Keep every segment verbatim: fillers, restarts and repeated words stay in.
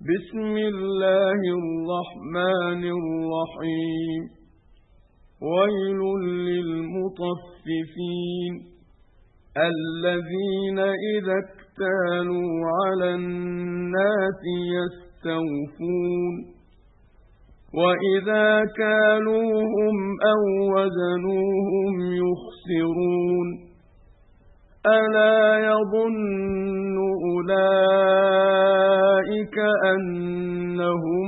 بسم الله الرحمن الرحيم ويل للمطففين الذين إذا اكتالوا على الناس يستوفون وإذا كالوهم أو وزنوهم يخسرون ألا يظن أولئك أنهم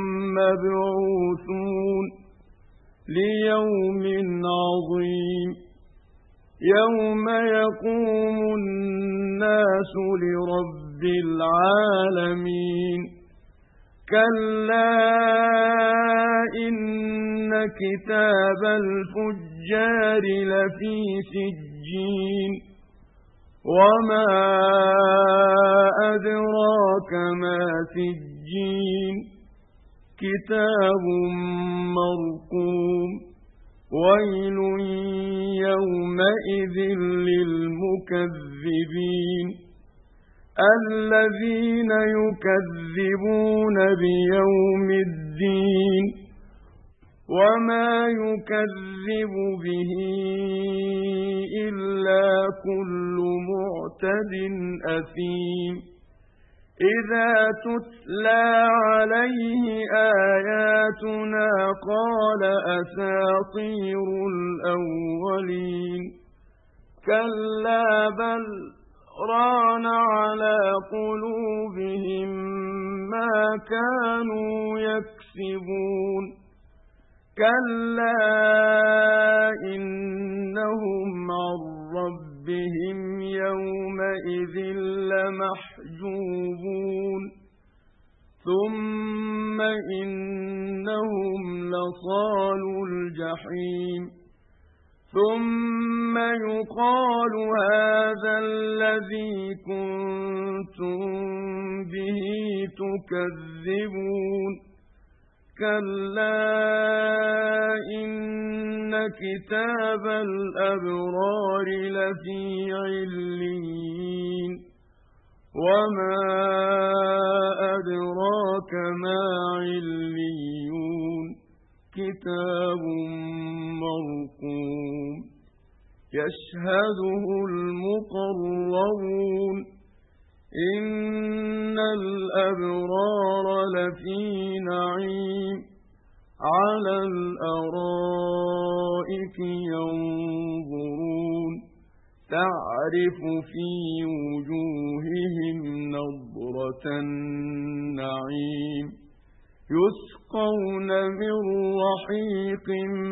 مبعوثون ليوم عظيم يوم يقوم الناس لرب العالمين كلا إن كتاب الفجار لفي سجين وما أدراك ما سجين كتاب مرقوم ويل يومئذ للمكذبين الذين يكذبون بيوم الدين وما يكذب به إلا كل معتد أثيم إذا تتلى عليه آياتنا قال أساطير الأولين كلا بل ران على قلوبهم ما كانوا يكسبون كلا إنهم عن ربهم يومئذ لمحجوبون ثم إنهم لصالو الجحيم ثم يقال هذا الذي كنتم به تكذبون كلا إن كتاب الأبرار لفي عليين وما أدراك ما عليون كتاب مرقوم يشهده المقربون إن الأبرار لفي نعيم على الأرائك ينظرون تعرف في وجوههم نضرة النعيم يسقون من رحيق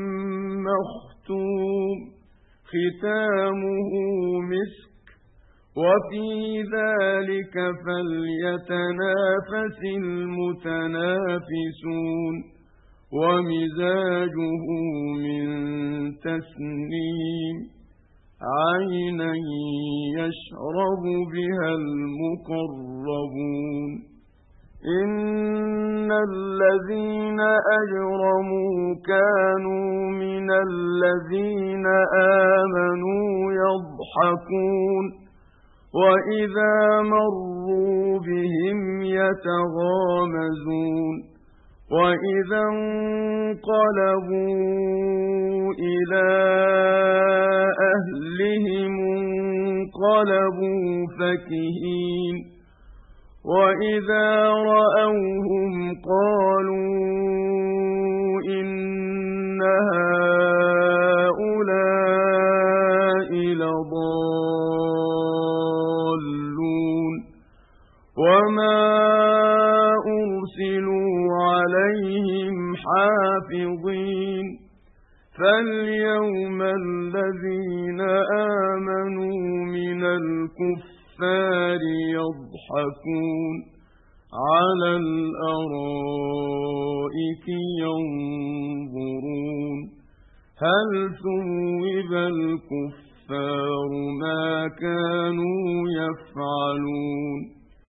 مختوم ختامه مسك وفي ذلك فليتنافس المتنافسون ومزاجه من تسنيم عينا يشرب بها المقربون إن الذين أجرموا كانوا من الذين آمنوا يضحكون وإذا مروا بهم يتغامزون وإذا انقلبوا إلى أهلهم انقلبوا فكهين وإذا رأوهم قالوا إن هؤلاء لضالون وما أرسلوا عليهم حافظين فاليوم الذين آمنوا من الكفار يضحكون على الأرائك ينظرون هل ثوب الكفار ما كانوا يفعلون